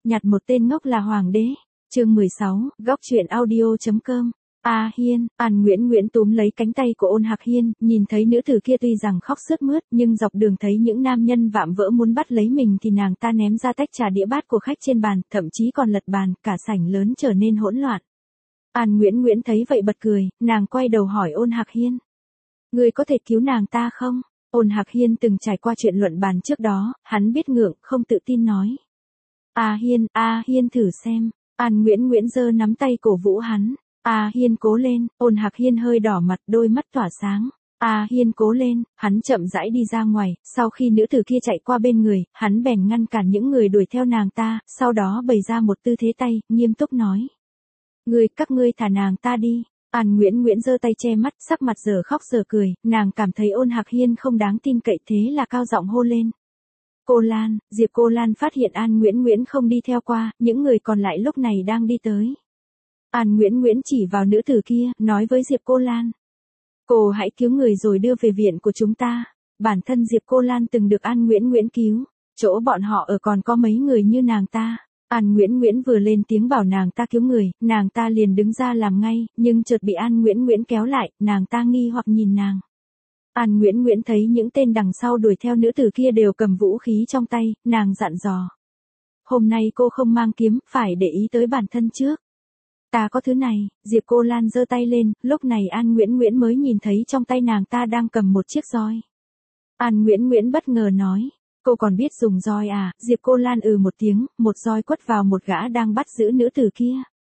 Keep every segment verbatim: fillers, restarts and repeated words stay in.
nhặt một tên ngốc là hoàng đế. Chương mười sáu, góc truyện audio.com. A Hiên, An Nguyễn Nguyễn túm lấy cánh tay của Ôn Hạc Hiên, nhìn thấy nữ tử kia tuy rằng khóc sướt mướt, nhưng dọc đường thấy những nam nhân vạm vỡ muốn bắt lấy mình thì nàng ta ném ra tách trà đĩa bát của khách trên bàn, thậm chí còn lật bàn, cả sảnh lớn trở nên hỗn loạn. An Nguyễn Nguyễn thấy vậy bật cười, nàng quay đầu hỏi Ôn Hạc Hiên. Ngươi có thể cứu nàng ta không? Ôn Hạc Hiên từng trải qua chuyện luận bàn trước đó, hắn biết ngượng, không tự tin nói. A Hiên, A Hiên thử xem. An Nguyễn Nguyễn giơ nắm tay cổ vũ hắn. A Hiên cố lên. Ôn Hạc Hiên hơi đỏ mặt, đôi mắt tỏa sáng. A Hiên cố lên. Hắn chậm rãi đi ra ngoài, sau khi nữ tử kia chạy qua bên người, hắn bèn ngăn cản những người đuổi theo nàng ta, sau đó bày ra một tư thế tay, nghiêm túc nói. Ngươi, các ngươi thả nàng ta đi. An Nguyễn Nguyễn giơ tay che mắt, sắc mặt giờ khóc giờ cười, nàng cảm thấy Ôn Hạc Hiên không đáng tin cậy, thế là cao giọng hô lên. Cô Lan, Diệp Cô Lan phát hiện An Nguyễn Nguyễn không đi theo qua, những người còn lại lúc này đang đi tới. An Nguyễn Nguyễn chỉ vào nữ tử kia, nói với Diệp Cô Lan. Cô hãy cứu người rồi đưa về viện của chúng ta. Bản thân Diệp Cô Lan từng được An Nguyễn Nguyễn cứu, chỗ bọn họ ở còn có mấy người như nàng ta. An Nguyễn Nguyễn vừa lên tiếng bảo nàng ta cứu người, nàng ta liền đứng ra làm ngay, nhưng chợt bị An Nguyễn Nguyễn kéo lại, nàng ta nghi hoặc nhìn nàng. An Nguyễn Nguyễn thấy những tên đằng sau đuổi theo nữ tử kia đều cầm vũ khí trong tay, nàng dặn dò. Hôm nay cô không mang kiếm, phải để ý tới bản thân trước. Ta có thứ này. Diệp Cô Lan giơ tay lên, lúc này An Nguyễn Nguyễn mới nhìn thấy trong tay nàng ta đang cầm một chiếc roi. An Nguyễn Nguyễn bất ngờ nói. Cô còn biết dùng roi à? Diệp Cô Lan ừ một tiếng, một roi quất vào một gã đang bắt giữ nữ tử kia.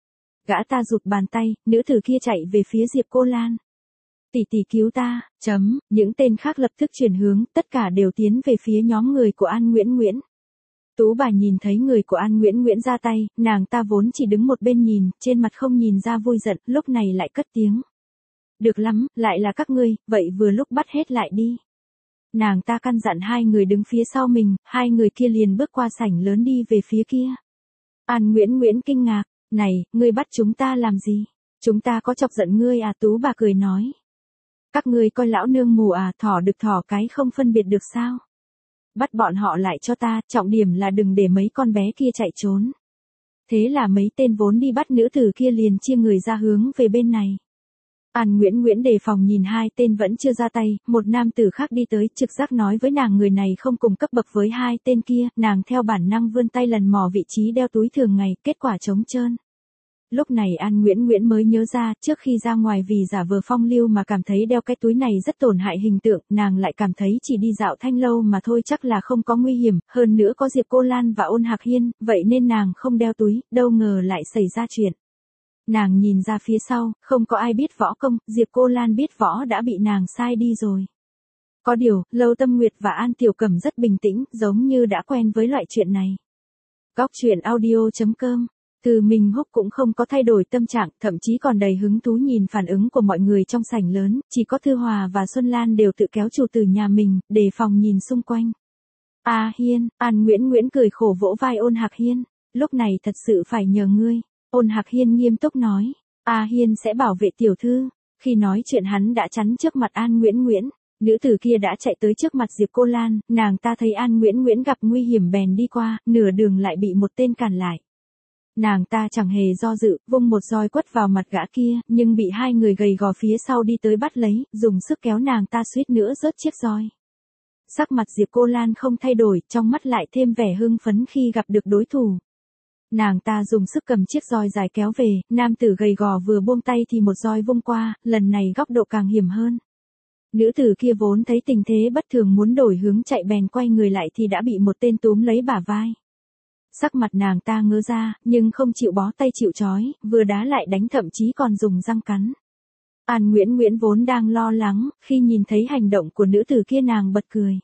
Gã ta rụt bàn tay, nữ tử kia chạy về phía Diệp Cô Lan. Tỷ tỷ cứu ta, chấm, những tên khác lập tức chuyển hướng, tất cả đều tiến về phía nhóm người của An Nguyễn Nguyễn. Tú bà nhìn thấy người của An Nguyễn Nguyễn ra tay, nàng ta vốn chỉ đứng một bên nhìn, trên mặt không nhìn ra vui giận, lúc này lại cất tiếng. Được lắm, lại là các ngươi, vậy vừa lúc bắt hết lại đi. Nàng ta căn dặn hai người đứng phía sau mình, hai người kia liền bước qua sảnh lớn đi về phía kia. An Nguyễn Nguyễn kinh ngạc, này, ngươi bắt chúng ta làm gì? Chúng ta có chọc giận ngươi à? Tú bà cười nói. Các ngươi coi lão nương mù à, thỏ được thỏ cái không phân biệt được sao? Bắt bọn họ lại cho ta, trọng điểm là đừng để mấy con bé kia chạy trốn. Thế là mấy tên vốn đi bắt nữ tử kia liền chia người ra hướng về bên này. An Nguyễn Nguyễn đề phòng nhìn hai tên vẫn chưa ra tay, một nam tử khác đi tới, trực giác nói với nàng người này không cùng cấp bậc với hai tên kia, nàng theo bản năng vươn tay lần mò vị trí đeo túi thường ngày, kết quả trống trơn. Lúc này An Nguyễn Nguyễn mới nhớ ra, trước khi ra ngoài vì giả vờ phong lưu mà cảm thấy đeo cái túi này rất tổn hại hình tượng, nàng lại cảm thấy chỉ đi dạo thanh lâu mà thôi chắc là không có nguy hiểm, hơn nữa có Diệp Cô Lan và Ôn Hạc Hiên, vậy nên nàng không đeo túi, đâu ngờ lại xảy ra chuyện. Nàng nhìn ra phía sau, không có ai biết võ công, Diệp Cô Lan biết võ đã bị nàng sai đi rồi. Có điều, Lâu Tâm Nguyệt và An Tiểu Cẩm rất bình tĩnh, giống như đã quen với loại chuyện này. Góc truyện audio.com. Từ Minh Húc cũng không có thay đổi tâm trạng, thậm chí còn đầy hứng thú nhìn phản ứng của mọi người trong sảnh lớn, chỉ có Thư Hòa và Xuân Lan đều tự kéo chủ tử nhà mình, đề phòng nhìn xung quanh. A Hiên, An Nguyễn Nguyễn cười khổ vỗ vai Ôn Hạc Hiên, lúc này thật sự phải nhờ ngươi. Ôn Hạc Hiên nghiêm túc nói, A Hiên sẽ bảo vệ tiểu thư. Khi nói chuyện hắn đã chắn trước mặt An Nguyễn Nguyễn, nữ tử kia đã chạy tới trước mặt Diệp Cô Lan, nàng ta thấy An Nguyễn Nguyễn gặp nguy hiểm bèn đi qua, nửa đường lại bị một tên cản lại. Nàng ta chẳng hề do dự, vung một roi quất vào mặt gã kia, nhưng bị hai người gầy gò phía sau đi tới bắt lấy, dùng sức kéo nàng ta suýt nữa rớt chiếc roi. Sắc mặt Diệp Cô Lan không thay đổi, trong mắt lại thêm vẻ hưng phấn khi gặp được đối thủ. Nàng ta dùng sức cầm chiếc roi dài kéo về, nam tử gầy gò vừa buông tay thì một roi vung qua, lần này góc độ càng hiểm hơn. Nữ tử kia vốn thấy tình thế bất thường muốn đổi hướng chạy bèn quay người lại thì đã bị một tên túm lấy bả vai. Sắc mặt nàng ta ngớ ra, nhưng không chịu bó tay chịu trói, vừa đá lại đánh thậm chí còn dùng răng cắn. An Nguyễn Nguyễn vốn đang lo lắng, khi nhìn thấy hành động của nữ tử kia nàng bật cười.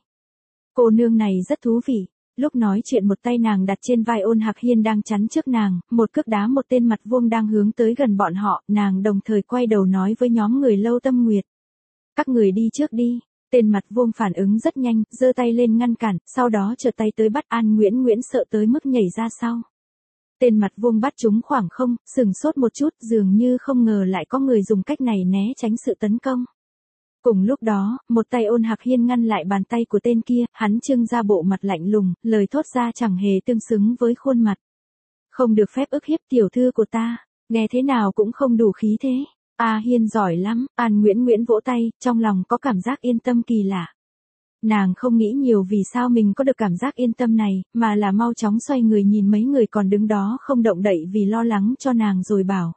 Cô nương này rất thú vị. Lúc nói chuyện một tay nàng đặt trên vai Ôn Hạc Hiên đang chắn trước nàng, một cước đá một tên mặt vuông đang hướng tới gần bọn họ, nàng đồng thời quay đầu nói với nhóm người Lâu Tâm Nguyệt. Các người đi trước đi. Tên mặt vuông phản ứng rất nhanh, giơ tay lên ngăn cản, sau đó chợt tay tới bắt An Nguyễn Nguyễn sợ tới mức nhảy ra sau. Tên mặt vuông bắt chúng khoảng không, sừng sốt một chút, dường như không ngờ lại có người dùng cách này né tránh sự tấn công. Cùng lúc đó, một tay Ôn Hạc Hiên ngăn lại bàn tay của tên kia, hắn trưng ra bộ mặt lạnh lùng, lời thốt ra chẳng hề tương xứng với khuôn mặt. Không được phép ức hiếp tiểu thư của ta, nghe thế nào cũng không đủ khí thế. A Hiên giỏi lắm, An Nguyễn Nguyễn vỗ tay, trong lòng có cảm giác yên tâm kỳ lạ. Nàng không nghĩ nhiều vì sao mình có được cảm giác yên tâm này, mà là mau chóng xoay người nhìn mấy người còn đứng đó không động đậy vì lo lắng cho nàng rồi bảo.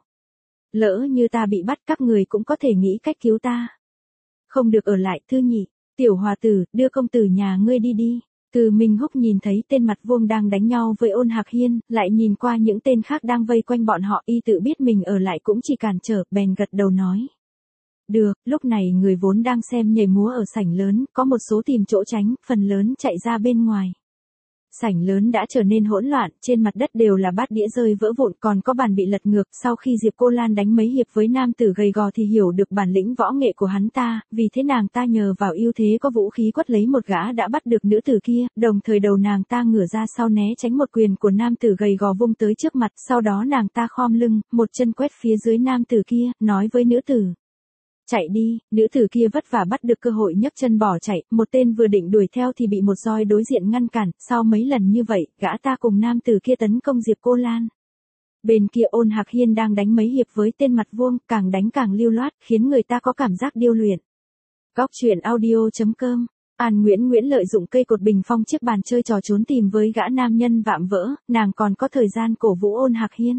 Lỡ như ta bị bắt các người cũng có thể nghĩ cách cứu ta. Không được ở lại Thư Nhị, tiểu hòa tử, đưa công tử nhà ngươi đi đi. Từ Minh Húc nhìn thấy tên mặt vuông đang đánh nhau với Ôn Hạc Hiên, lại nhìn qua những tên khác đang vây quanh bọn họ, y tự biết mình ở lại cũng chỉ cản trở, bèn gật đầu nói. Được, lúc này người vốn đang xem nhảy múa ở sảnh lớn, có một số tìm chỗ tránh, phần lớn chạy ra bên ngoài. Sảnh lớn đã trở nên hỗn loạn, trên mặt đất đều là bát đĩa rơi vỡ vụn, còn có bàn bị lật ngược. Sau khi Diệp Cô Lan đánh mấy hiệp với nam tử gầy gò thì hiểu được bản lĩnh võ nghệ của hắn ta, vì thế nàng ta nhờ vào ưu thế có vũ khí quất lấy một gã đã bắt được nữ tử kia, đồng thời đầu nàng ta ngửa ra sau né tránh một quyền của nam tử gầy gò vung tới trước mặt, sau đó nàng ta khom lưng, một chân quét phía dưới nam tử kia, nói với nữ tử. Chạy đi, nữ tử kia vất vả bắt được cơ hội nhấc chân bỏ chạy, một tên vừa định đuổi theo thì bị một roi đối diện ngăn cản, sau mấy lần như vậy, gã ta cùng nam tử kia tấn công Diệp Cô Lan. Bên kia Ôn Hạc Hiên đang đánh mấy hiệp với tên mặt vuông, càng đánh càng lưu loát, khiến người ta có cảm giác điêu luyện. Góc truyện audio chấm com. An Nguyễn Nguyễn lợi dụng cây cột bình phong chiếc bàn chơi trò trốn tìm với gã nam nhân vạm vỡ, nàng còn có thời gian cổ vũ Ôn Hạc Hiên.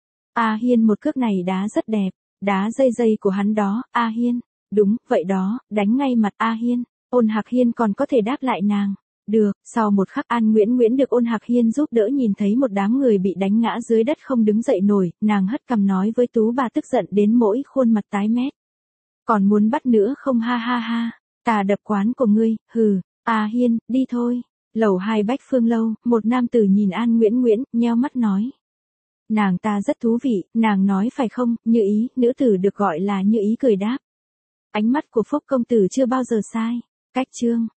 A Hiên một cước này đá rất đẹp. Đá dây dây của hắn đó, A Hiên. Đúng, vậy đó, đánh ngay mặt A Hiên. Ôn Hạc Hiên còn có thể đáp lại nàng. Được, sau một khắc An Nguyễn Nguyễn được Ôn Hạc Hiên giúp đỡ nhìn thấy một đám người bị đánh ngã dưới đất không đứng dậy nổi, nàng hất cằm nói với Tú bà tức giận đến mỗi khuôn mặt tái mét. Còn muốn bắt nữa không ha ha ha, ta đập quán của ngươi, hừ, A Hiên, đi thôi. Lầu hai Bách Phương Lâu, một nam tử nhìn An Nguyễn Nguyễn, nheo mắt nói. Nàng ta rất thú vị, nàng nói phải không, Như Ý, nữ tử được gọi là Như Ý cười đáp. Ánh mắt của Phúc công tử chưa bao giờ sai. Cách chương.